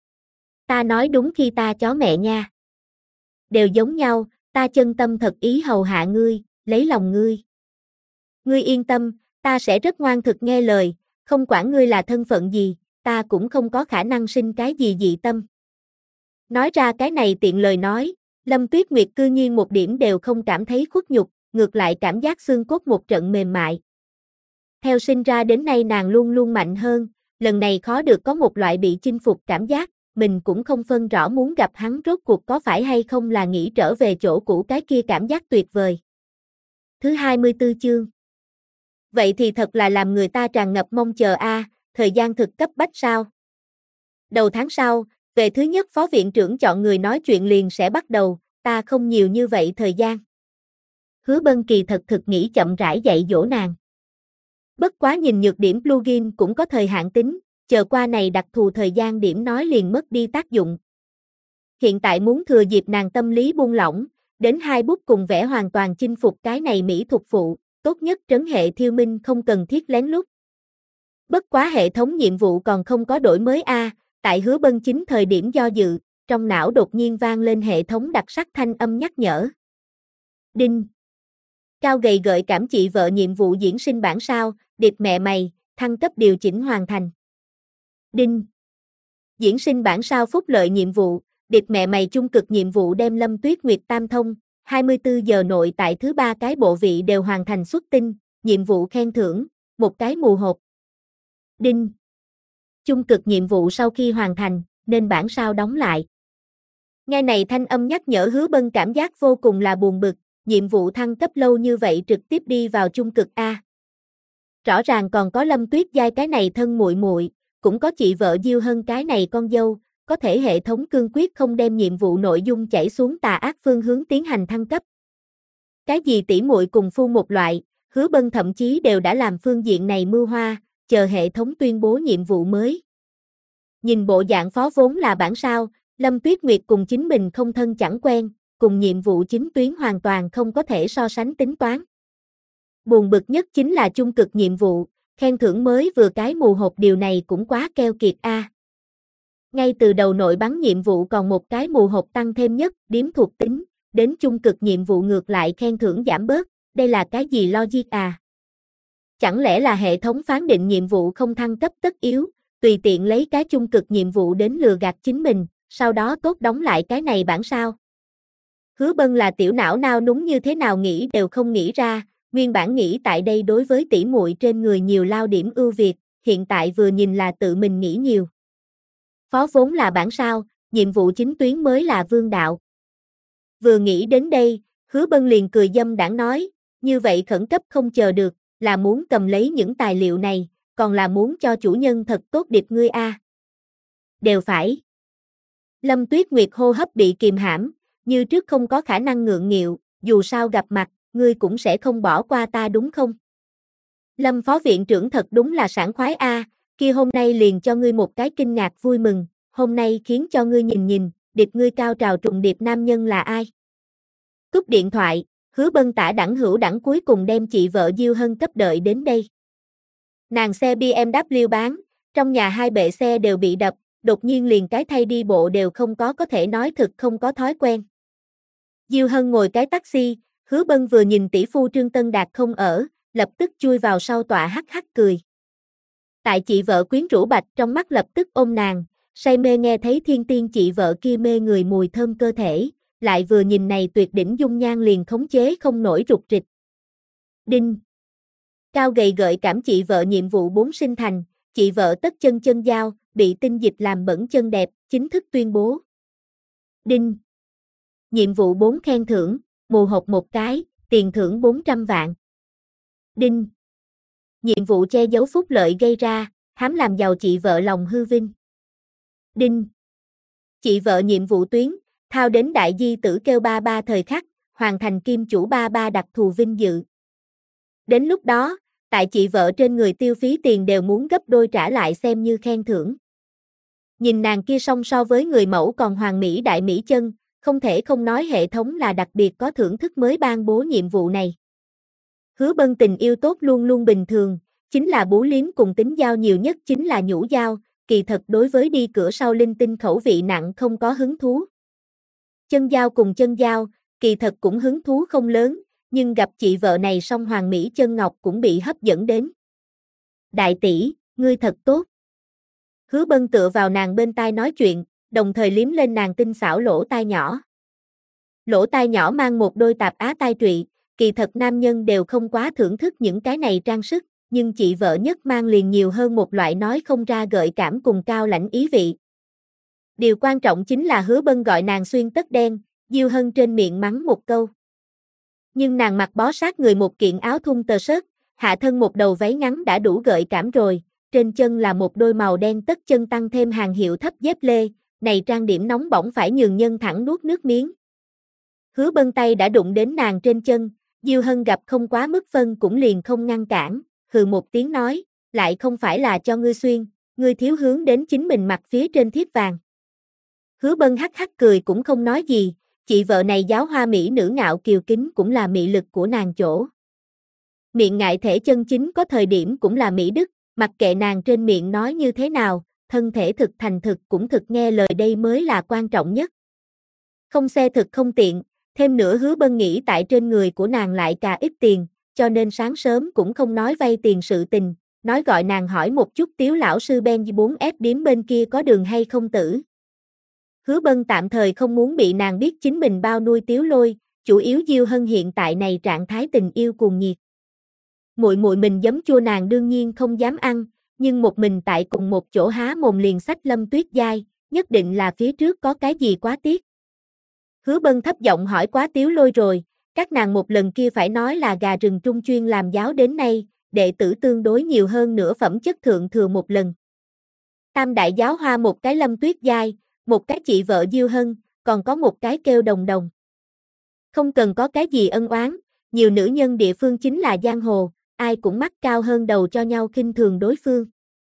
Ta nói đúng khi ta chó mẹ nha. Đều giống nhau, ta chân tâm thật ý hầu hạ ngươi, lấy lòng ngươi. Ngươi yên tâm, ta sẽ rất ngoan thực nghe lời, không quản ngươi là thân phận gì, ta cũng không có khả năng sinh cái gì dị tâm. Nói ra cái này tiện lời nói, Lâm Tuyết Nguyệt cư nhiên một điểm đều không cảm thấy khuất nhục, ngược lại cảm giác xương cốt một trận mềm mại. Theo sinh ra đến nay nàng luôn luôn mạnh hơn, lần này khó được có một loại bị chinh phục cảm giác, mình cũng không phân rõ muốn gặp hắn rốt cuộc có phải hay không là nghĩ trở về chỗ cũ cái kia cảm giác tuyệt vời. Thứ 24 chương. Vậy thì thật là làm người ta tràn ngập mong chờ a, thời gian thực cấp bách sao? Đầu tháng sau, về thứ nhất phó viện trưởng chọn người nói chuyện liền sẽ bắt đầu, ta không nhiều như vậy thời gian. Hứa Bân kỳ thật thực nghĩ chậm rãi dạy dỗ nàng. Bất quá nhìn nhược điểm plugin cũng có thời hạn tính, chờ qua này đặc thù thời gian điểm nói liền mất đi tác dụng. Hiện tại muốn thừa dịp nàng tâm lý buông lỏng, đến hai bút cùng vẽ hoàn toàn chinh phục cái này mỹ thuật phụ, tốt nhất trấn hệ thiêu minh không cần thiết lén lút. Bất quá hệ thống nhiệm vụ còn không có đổi mới a, tại Hứa Bân chính thời điểm do dự, trong não đột nhiên vang lên hệ thống đặc sắc thanh âm nhắc nhở. Đinh. Cao gầy gợi cảm chị vợ nhiệm vụ diễn sinh bản sao, điệp mẹ mày, thăng cấp điều chỉnh hoàn thành. Đinh. Diễn sinh bản sao phúc lợi nhiệm vụ, điệp mẹ mày trung cực nhiệm vụ đem Lâm Tuyết Nguyệt tam thông, 24 giờ nội tại thứ 3 cái bộ vị đều hoàn thành xuất tinh, nhiệm vụ khen thưởng, một cái mù hộp. Đinh. Trung cực nhiệm vụ sau khi hoàn thành, nên bản sao đóng lại. Nghe này thanh âm nhắc nhở Hứa Bân cảm giác vô cùng là buồn bực, nhiệm vụ thăng cấp lâu như vậy trực tiếp đi vào trung cực a. Rõ ràng còn có Lâm Tuyết Giai cái này thân muội muội, cũng có chị vợ Diêu Hân cái này con dâu, có thể hệ thống cương quyết không đem nhiệm vụ nội dung chảy xuống tà ác phương hướng tiến hành thăng cấp. Cái gì tỉ muội cùng phu một loại, Hứa Bân thậm chí đều đã làm phương diện này mưu hoa, chờ hệ thống tuyên bố nhiệm vụ mới. Nhìn bộ dạng phó vốn là bản sao, Lâm Tuyết Nguyệt cùng chính mình không thân chẳng quen, cùng nhiệm vụ chính tuyến hoàn toàn không có thể so sánh tính toán. Buồn bực nhất chính là trung cực nhiệm vụ, khen thưởng mới vừa cái mù hộp điều này cũng quá keo kiệt a. Ngay từ đầu nội bắn nhiệm vụ còn một cái mù hộp tăng thêm nhất, điếm thuộc tính, đến trung cực nhiệm vụ ngược lại khen thưởng giảm bớt, đây là cái gì logic à? Chẳng lẽ là hệ thống phán định nhiệm vụ không thăng cấp tất yếu, tùy tiện lấy cái trung cực nhiệm vụ đến lừa gạt chính mình, sau đó tốt đóng lại cái này bản sao? Hứa Bân là tiểu não nao núng như thế nào nghĩ đều không nghĩ ra, nguyên bản nghĩ tại đây đối với tỷ muội trên người nhiều lao điểm ưu việt, hiện tại vừa nhìn là tự mình nghĩ nhiều. Phó vốn là bản sao, nhiệm vụ chính tuyến mới là vương đạo. Vừa nghĩ đến đây, Hứa Bân liền cười dâm đãng nói, như vậy khẩn cấp không chờ được, là muốn cầm lấy những tài liệu này, còn là muốn cho chủ nhân thật tốt điệp ngươi a. Đều phải. Lâm Tuyết Nguyệt hô hấp bị kìm hãm, như trước không có khả năng ngượng nghịu, dù sao gặp mặt, ngươi cũng sẽ không bỏ qua ta đúng không? Lâm phó viện trưởng thật đúng là sảng khoái a, kia hôm nay liền cho ngươi một cái kinh ngạc vui mừng, hôm nay khiến cho ngươi nhìn nhìn, điệp ngươi cao trào trùng điệp nam nhân là ai? Cúp điện thoại, Hứa Bân tả đẳng hữu đẳng cuối cùng đem chị vợ Diêu Hân cấp đợi đến đây. Nàng xe BMW bán, trong nhà hai bệ xe đều bị đập, đột nhiên liền cái thay đi bộ đều không có thể nói thực không có thói quen. Diêu Hân ngồi cái taxi, Hứa Bân vừa nhìn tỷ phu Trương Tân Đạt không ở, lập tức chui vào sau tọa hắc hắc cười. Tại chị vợ quyến rũ bạch trong mắt lập tức ôm nàng, say mê nghe thấy thiên tiên chị vợ kia mê người mùi thơm cơ thể, lại vừa nhìn này tuyệt đỉnh dung nhan liền khống chế không nổi rụt rịch. Đinh. Cao gầy gợi cảm chị vợ nhiệm vụ 4 sinh thành, chị vợ tất chân chân dao, bị tinh dịch làm bẩn chân đẹp, chính thức tuyên bố. Đinh. Nhiệm vụ 4 khen thưởng, mù hộp một cái, tiền thưởng 400 vạn. Đinh. Nhiệm vụ che giấu phúc lợi gây ra, hám làm giàu chị vợ lòng hư vinh. Đinh. Chị vợ nhiệm vụ tuyến, thao đến đại di tử kêu ba ba thời khắc, hoàn thành kim chủ ba ba đặc thù vinh dự. Đến lúc đó, tại chị vợ trên người tiêu phí tiền đều muốn gấp đôi trả lại xem như khen thưởng. Nhìn nàng kia song so với người mẫu còn hoàn mỹ đại mỹ chân, không thể không nói hệ thống là đặc biệt có thưởng thức mới ban bố nhiệm vụ này. Hứa Bân tình yêu tốt luôn luôn bình thường, chính là bú liếm cùng tính giao nhiều nhất chính là nhũ giao, kỳ thật đối với đi cửa sau linh tinh khẩu vị nặng không có hứng thú. Chân giao cùng chân giao, kỳ thật cũng hứng thú không lớn, nhưng gặp chị vợ này song hoàng mỹ chân ngọc cũng bị hấp dẫn đến. Đại tỷ, ngươi thật tốt. Hứa Bân tựa vào nàng bên tai nói chuyện, đồng thời liếm lên nàng tinh xảo lỗ tai nhỏ. Lỗ tai nhỏ mang một đôi tạp á tai trụy, kỳ thật nam nhân đều không quá thưởng thức những cái này trang sức, nhưng chị vợ nhất mang liền nhiều hơn một loại nói không ra gợi cảm cùng cao lãnh ý vị. Điều quan trọng chính là Hứa Bân gọi nàng xuyên tất đen, Diêu Hân trên miệng mắng một câu. Nhưng nàng mặc bó sát người một kiện áo thun tơ sớt, hạ thân một đầu váy ngắn đã đủ gợi cảm rồi, trên chân là một đôi màu đen tất chân tăng thêm hàng hiệu thấp dép lê, này trang điểm nóng bỏng phải nhường nhân thẳng nuốt nước miếng. Hứa Bân tay đã đụng đến nàng trên chân, Diêu Hân gặp không quá mức phân cũng liền không ngăn cản, hừ một tiếng nói, lại không phải là cho ngươi xuyên, ngươi thiếu hướng đến chính mình mặc phía trên thiếp vàng. Hứa Bân hắc hắc cười cũng không nói gì, chị vợ này giáo hoa mỹ nữ ngạo kiều kính cũng là mị lực của nàng chỗ. Miệng ngại thể chân chính có thời điểm cũng là mỹ đức, mặc kệ nàng trên miệng nói như thế nào, thân thể thực thành thực cũng thực nghe lời đây mới là quan trọng nhất. Không xe thực không tiện, thêm nữa Hứa Bân nghĩ tại trên người của nàng lại cà ít tiền, cho nên sáng sớm cũng không nói vay tiền sự tình, nói gọi nàng hỏi một chút Tiếu lão sư Benz 4S điếm bên kia có đường hay không tử. Hứa Bân tạm thời không muốn bị nàng biết chính mình bao nuôi Tiếu Lôi, chủ yếu Diêu Hân hiện tại này trạng thái tình yêu cuồng nhiệt. Muội muội mình giấm chua nàng đương nhiên không dám ăn, nhưng một mình tại cùng một chỗ há mồm liền xách Lâm Tuyết Giai, nhất định là phía trước có cái gì quá tiếc. Hứa Bân thấp giọng hỏi quá Tiếu Lôi rồi, các nàng một lần kia phải nói là gà rừng trung chuyên làm giáo đến nay, đệ tử tương đối nhiều hơn nửa phẩm chất thượng thừa một lần. Tam đại giáo hoa một cái Lâm Tuyết Giai, một cái chị vợ Diêu Hân, còn có một cái kêu Đồng Đồng. Không cần có cái gì ân oán, nhiều nữ nhân địa phương chính là giang hồ, ai cũng mắt cao hơn đầu cho nhau khinh thường đối phương.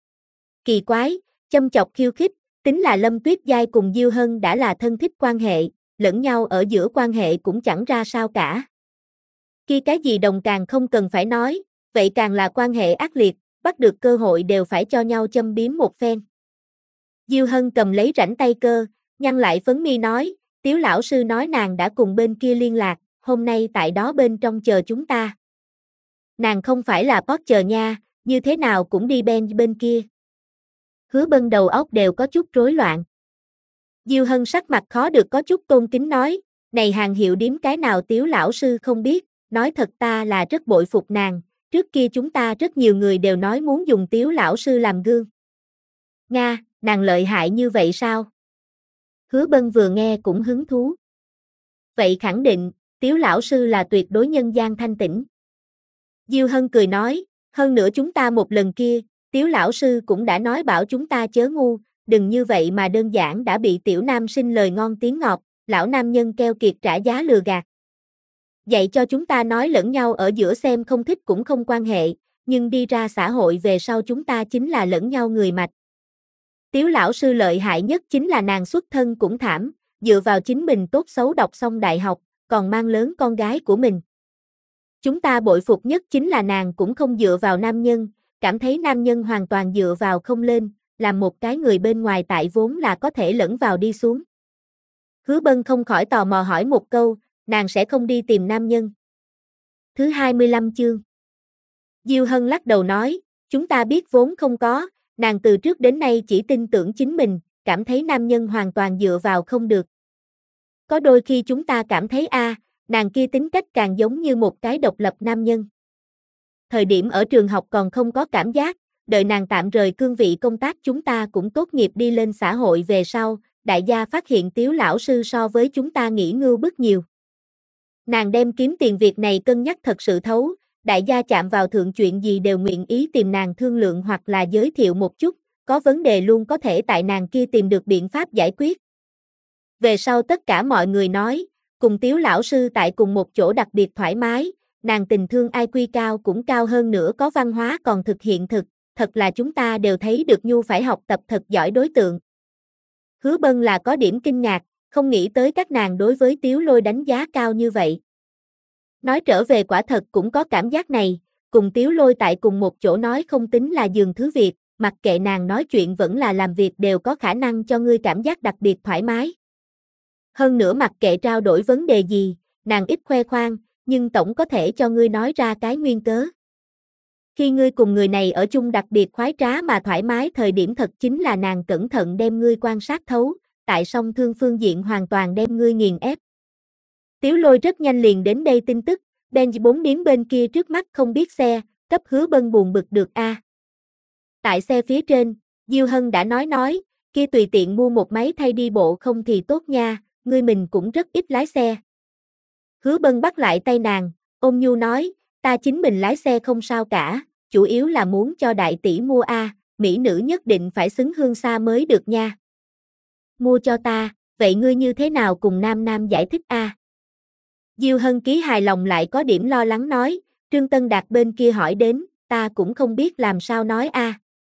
Kỳ quái, châm chọc khiêu khích, tính là Lâm Tuyết Giai cùng Diêu Hân đã là thân thích quan hệ, lẫn nhau ở giữa quan hệ cũng chẳng ra sao cả. Khi cái gì đồng càng không cần phải nói, vậy càng là quan hệ ác liệt, bắt được cơ hội đều phải cho nhau châm biếm một phen. Diêu Hân cầm lấy rảnh tay cơ, nhăn lại phấn mi nói, Tiếu lão sư nói nàng đã cùng bên kia liên lạc, hôm nay tại đó bên trong chờ chúng ta. Nàng không phải là Potter nha, như thế nào cũng đi bên kia. Hứa Bân đầu óc đều có chút rối loạn. Diêu Hân sắc mặt khó được có chút tôn kính nói, này hàng hiệu điếm cái nào Tiếu lão sư không biết, nói thật ta là rất bội phục nàng, trước kia chúng ta rất nhiều người đều nói muốn dùng Tiếu lão sư làm gương. Nga, nàng lợi hại như vậy sao? Hứa Bân vừa nghe cũng hứng thú. Vậy khẳng định, Tiếu lão sư là tuyệt đối nhân gian thanh tĩnh. Diêu Hân cười nói, hơn nữa chúng ta một lần kia, Tiếu lão sư cũng đã nói bảo chúng ta chớ ngu, đừng như vậy mà đơn giản đã bị tiểu nam sinh lời ngon tiếng ngọt, lão nam nhân keo kiệt trả giá lừa gạt. Dạy cho chúng ta nói lẫn nhau ở giữa xem không thích cũng không quan hệ, nhưng đi ra xã hội về sau chúng ta chính là lẫn nhau người mạch. Tiếu lão sư lợi hại nhất chính là nàng xuất thân cũng thảm, dựa vào chính mình tốt xấu đọc xong đại học, còn mang lớn con gái của mình. Chúng ta bội phục nhất chính là nàng cũng không dựa vào nam nhân, cảm thấy nam nhân hoàn toàn dựa vào không lên, làm một cái người bên ngoài tại vốn là có thể lẫn vào đi xuống. Hứa Bân không khỏi tò mò hỏi một câu, nàng sẽ không đi tìm nam nhân. Thứ 25 chương. Diêu Hân lắc đầu nói, chúng ta biết vốn không có, nàng từ trước đến nay chỉ tin tưởng chính mình, cảm thấy nam nhân hoàn toàn dựa vào không được. Có đôi khi chúng ta cảm thấy nàng kia tính cách càng giống như một cái độc lập nam nhân. Thời điểm ở trường học còn không có cảm giác, đợi nàng tạm rời cương vị công tác chúng ta cũng tốt nghiệp đi lên xã hội về sau, đại gia phát hiện Tiếu lão sư so với chúng ta nghĩ ngưu bức nhiều. Nàng đem kiếm tiền việc này cân nhắc thật sự thấu, đại gia chạm vào thượng chuyện gì đều nguyện ý tìm nàng thương lượng hoặc là giới thiệu một chút, có vấn đề luôn có thể tại nàng kia tìm được biện pháp giải quyết. Về sau tất cả mọi người nói, cùng Tiếu lão sư tại cùng một chỗ đặc biệt thoải mái, nàng tình thương IQ cao cũng cao hơn nữa có văn hóa còn thực hiện thực, thật là chúng ta đều thấy được nhu phải học tập thật giỏi đối tượng. Hứa Bân là có điểm kinh ngạc, không nghĩ tới các nàng đối với Tiếu Lôi đánh giá cao như vậy. Nói trở về quả thật cũng có cảm giác này, cùng Tiếu Lôi tại cùng một chỗ nói không tính là giường thứ việc, mặc kệ nàng nói chuyện vẫn là làm việc đều có khả năng cho ngươi cảm giác đặc biệt thoải mái. Hơn nữa mặc kệ trao đổi vấn đề gì, nàng ít khoe khoang, nhưng tổng có thể cho ngươi nói ra cái nguyên cớ. Khi ngươi cùng người này ở chung đặc biệt khoái trá mà thoải mái thời điểm thật chính là nàng cẩn thận đem ngươi quan sát thấu, tại song thương phương diện hoàn toàn đem ngươi nghiền ép. Tiếu Lôi rất nhanh liền đến đây tin tức, Benz 4 điếm bên kia trước mắt không biết xe, cấp Hứa Bân buồn bực được Tại xe phía trên, Diêu Hân đã nói, kia tùy tiện mua một máy thay đi bộ không thì tốt nha, ngươi mình cũng rất ít lái xe. Hứa Bân bắt lại tay nàng, ôn nhu nói, ta chính mình lái xe không sao cả, chủ yếu là muốn cho đại tỷ mua mỹ nữ nhất định phải xứng hương xa mới được nha. Mua cho ta, vậy ngươi như thế nào cùng Nam Nam giải thích Diêu Hân ký hài lòng lại có điểm lo lắng nói, Trương Tân Đạt bên kia hỏi đến, ta cũng không biết làm sao nói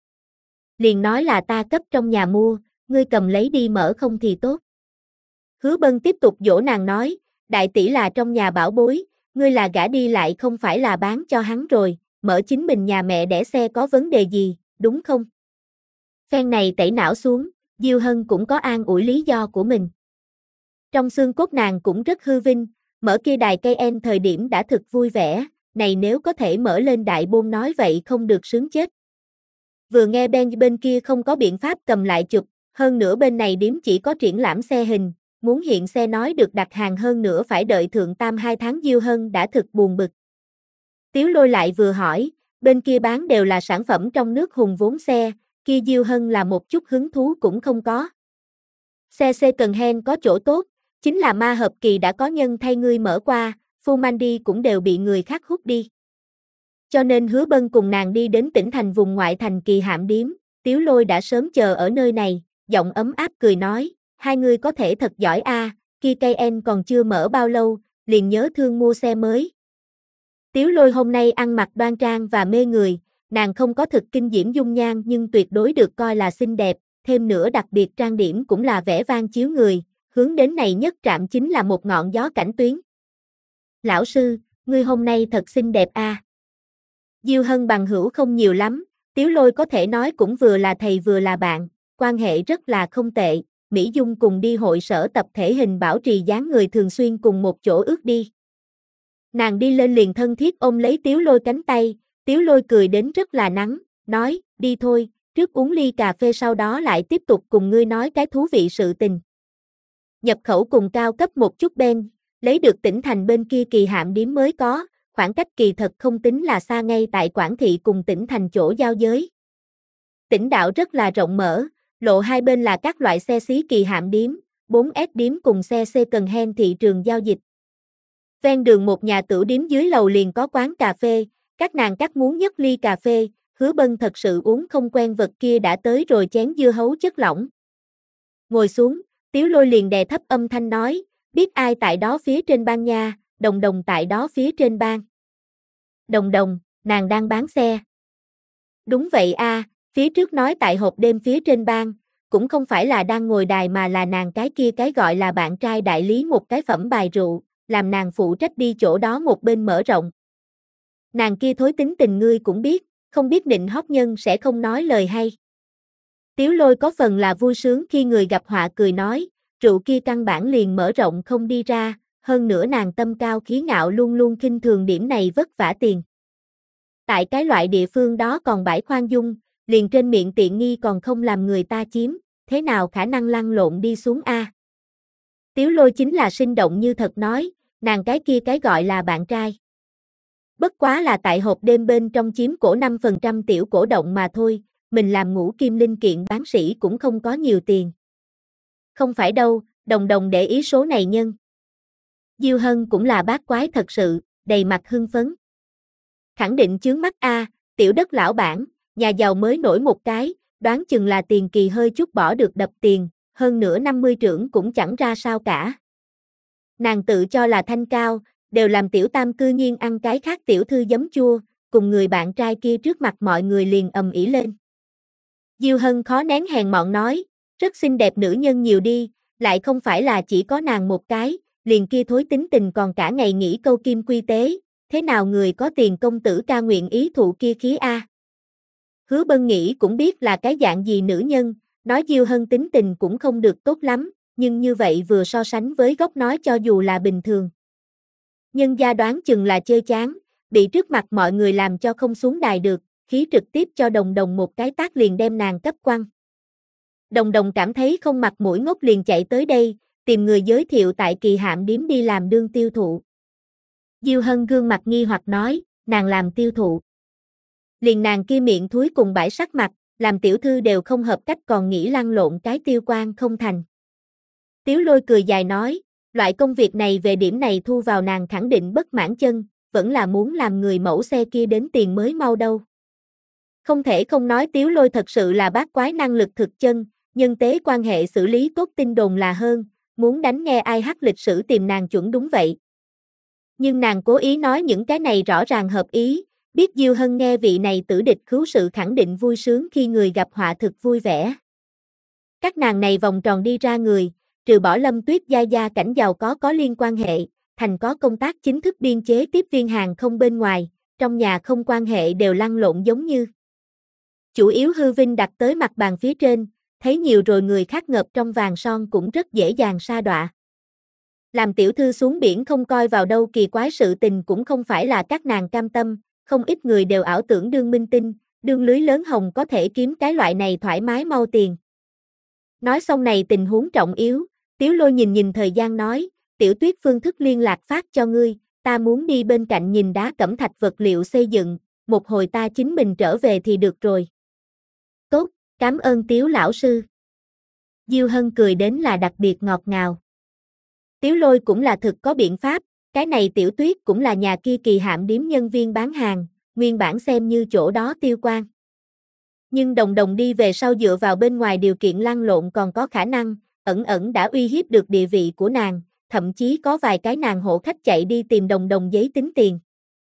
Liền nói là ta cấp trong nhà mua, ngươi cầm lấy đi mở không thì tốt. Hứa Bân tiếp tục dỗ nàng nói, đại tỷ là trong nhà bảo bối, ngươi là gả đi lại không phải là bán cho hắn rồi, mở chính mình nhà mẹ đẻ xe có vấn đề gì, đúng không? Phen này tẩy não xuống, Diêu Hân cũng có an ủi lý do của mình. Trong xương cốt nàng cũng rất hư vinh, mở kia đài cây en thời điểm đã thực vui vẻ, này nếu có thể mở lên đại bôn nói vậy không được sướng chết. Vừa nghe bên kia không có biện pháp cầm lại chụp, hơn nữa bên này điếm chỉ có triển lãm xe hình, muốn hiện xe nói được đặt hàng hơn nữa phải đợi thượng tam 2 tháng. Diêu Hân đã thực buồn bực. Tiếu Lôi lại vừa hỏi, bên kia bán đều là sản phẩm trong nước hùng vốn xe, kia Diêu Hân là một chút hứng thú cũng không có. Xe second-hand có chỗ tốt, chính là ma hợp kỳ đã có nhân thay ngươi mở qua, Fumandi cũng đều bị người khác hút đi. Cho nên Hứa Bân cùng nàng đi đến tỉnh thành vùng ngoại thành kỳ hạm điếm, Tiếu Lôi đã sớm chờ ở nơi này, giọng ấm áp cười nói, hai người có thể thật giỏi kia cây en còn chưa mở bao lâu, liền nhớ thương mua xe mới. Tiếu Lôi hôm nay ăn mặc đoan trang và mê người, nàng không có thực kinh diễm dung nhan nhưng tuyệt đối được coi là xinh đẹp, thêm nữa đặc biệt trang điểm cũng là vẻ vang chiếu người, hướng đến này nhất trạm chính là một ngọn gió cảnh tuyến. Lão sư, ngươi hôm nay thật xinh đẹp Diêu Hân bằng hữu không nhiều lắm, Tiếu Lôi có thể nói cũng vừa là thầy vừa là bạn, quan hệ rất là không tệ, Mỹ Dung cùng đi hội sở tập thể hình bảo trì dáng người thường xuyên cùng một chỗ ước đi. Nàng đi lên liền thân thiết ôm lấy Tiếu Lôi cánh tay, Tiếu Lôi cười đến rất là nắng, nói, đi thôi, trước uống ly cà phê sau đó lại tiếp tục cùng ngươi nói cái thú vị sự tình. Nhập khẩu cùng cao cấp một chút lấy được tỉnh thành bên kia kỳ hạm điếm mới có, khoảng cách kỳ thật không tính là xa ngay tại Quảng Thị cùng tỉnh thành chỗ giao giới. Tỉnh đạo rất là rộng mở, lộ hai bên là các loại xe xí kỳ hạm điếm, 4S điếm cùng xe second hand thị trường giao dịch. Ven đường một nhà tửu điếm dưới lầu liền có quán cà phê, các nàng cắt muốn nhất ly cà phê, Hứa Bân thật sự uống không quen vật kia đã tới rồi chén dưa hấu chất lỏng. Ngồi xuống, Tiếu Lôi liền đè thấp âm thanh nói, biết ai tại đó phía trên ban nha, Đồng Đồng tại đó phía trên ban. Đồng Đồng, nàng đang bán xe. Đúng vậy a, phía trước nói tại hộp đêm phía trên ban, cũng không phải là đang ngồi đài mà là nàng cái kia cái gọi là bạn trai đại lý một cái phẩm bài rượu, làm nàng phụ trách đi chỗ đó một bên mở rộng. Nàng kia thối tính tình ngươi cũng biết, không biết nịnh hót nhân sẽ không nói lời hay. Tiếu Lôi có phần là vui sướng khi người gặp họa cười nói, rượu kia căn bản liền mở rộng không đi ra, hơn nữa nàng tâm cao khí ngạo luôn luôn khinh thường điểm này vất vả tiền. Tại cái loại địa phương đó còn bãi khoan dung, liền trên miệng tiện nghi còn không làm người ta chiếm, thế nào khả năng lăn lộn đi xuống a? Tiếu Lôi chính là sinh động như thật nói, nàng cái kia cái gọi là bạn trai. Bất quá là tại hộp đêm bên trong chiếm cổ 5% tiểu cổ động mà thôi, mình làm ngũ kim linh kiện bán sỉ cũng không có nhiều tiền. Không phải đâu, Đồng Đồng để ý số này nhân. Diêu Hân cũng là bát quái thật sự, đầy mặt hưng phấn. Khẳng định chướng mắt a, tiểu đất lão bản, nhà giàu mới nổi một cái, đoán chừng là tiền kỳ hơi chút bỏ được đập tiền, hơn nữa 50 trưởng cũng chẳng ra sao cả. Nàng tự cho là thanh cao, đều làm tiểu tam cư nhiên ăn cái khác tiểu thư giấm chua, cùng người bạn trai kia trước mặt mọi người liền ầm ĩ lên. Diêu Hân khó nén hèn mọn nói, rất xinh đẹp nữ nhân nhiều đi, lại không phải là chỉ có nàng một cái, liền kia thối tính tình còn cả ngày nghĩ câu kim quy tế, thế nào người có tiền công tử ca nguyện ý thụ kia khí a? Hứa Bân nghĩ cũng biết là cái dạng gì nữ nhân, nói Diêu Hân tính tình cũng không được tốt lắm, nhưng như vậy vừa so sánh với gốc nói cho dù là bình thường. Nhân gia đoán chừng là chơi chán, bị trước mặt mọi người làm cho không xuống đài được, khí trực tiếp cho Đồng Đồng một cái tát liền đem nàng cấp quăng. Đồng Đồng cảm thấy không mặt mũi ngốc liền chạy tới đây, tìm người giới thiệu tại kỳ hạm điếm đi làm đương tiêu thụ. Diêu Hân gương mặt nghi hoặc nói, nàng làm tiêu thụ. Liền nàng kia miệng thúi cùng bãi sắc mặt, làm tiểu thư đều không hợp cách còn nghĩ lăn lộn cái tiêu quan không thành. Tiếu Lôi cười dài nói, loại công việc này về điểm này thu vào nàng khẳng định bất mãn chân, vẫn là muốn làm người mẫu xe kia đến tiền mới mau đâu. Không thể không nói Tiếu Lôi thật sự là bát quái năng lực thực chân, nhân tế quan hệ xử lý tốt tin đồn là hơn, muốn đánh nghe ai hát lịch sử tìm nàng chuẩn đúng vậy. Nhưng nàng cố ý nói những cái này rõ ràng hợp ý, biết Diêu Hân nghe vị này tử địch cứu sự khẳng định vui sướng khi người gặp họa thực vui vẻ. Các nàng này vòng tròn đi ra người, trừ bỏ Lâm Tuyết gia cảnh giàu có liên quan hệ, thành có công tác chính thức biên chế tiếp viên hàng không bên ngoài, trong nhà không quan hệ đều lăn lộn giống như. Chủ yếu hư vinh đặt tới mặt bàn phía trên, thấy nhiều rồi người khác ngợp trong vàng son cũng rất dễ dàng sa đọa. Làm tiểu thư xuống biển không coi vào đâu kỳ quái sự tình cũng không phải là các nàng cam tâm, không ít người đều ảo tưởng đương minh tinh, đương lưới lớn hồng có thể kiếm cái loại này thoải mái mau tiền. Nói xong này tình huống trọng yếu, Tiếu Lôi nhìn thời gian nói, Tiểu Tuyết phương thức liên lạc phát cho ngươi, ta muốn đi bên cạnh nhìn đá cẩm thạch vật liệu xây dựng, một hồi ta chính mình trở về thì được rồi. Tốt, cảm ơn Tiếu lão sư. Diêu Hân cười đến là đặc biệt ngọt ngào. Tiếu Lôi cũng là thực có biện pháp, cái này Tiểu Tuyết cũng là nhà kia kỳ hạm điếm nhân viên bán hàng, nguyên bản xem như chỗ đó tiêu quan. Nhưng Đồng Đồng đi về sau dựa vào bên ngoài điều kiện lăn lộn còn có khả năng, ẩn ẩn đã uy hiếp được địa vị của nàng, thậm chí có vài cái nàng hộ khách chạy đi tìm Đồng Đồng giấy tính tiền.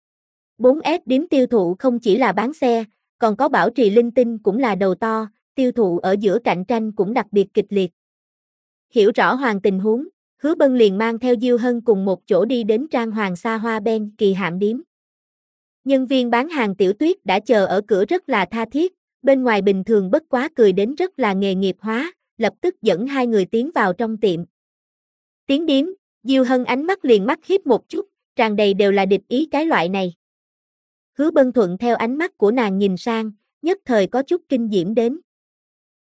4S điếm tiêu thụ không chỉ là bán xe, còn có bảo trì linh tinh cũng là đầu to, tiêu thụ ở giữa cạnh tranh cũng đặc biệt kịch liệt. Hiểu rõ hoàn tình huống, Hứa Bân liền mang theo Diêu Hân cùng một chỗ đi đến trang hoàng xa hoa bên kỳ hạm điếm. Nhân viên bán hàng Tiểu Tuyết đã chờ ở cửa rất là tha thiết, bên ngoài bình thường bất quá cười đến rất là nghề nghiệp hóa, lập tức dẫn hai người tiến vào trong tiệm. Tiến điếm, Diêu Hân ánh mắt liền mắt hiếp một chút, tràn đầy đều là địch ý cái loại này. Hứa Bân thuận theo ánh mắt của nàng nhìn sang, nhất thời có chút kinh diễm đến.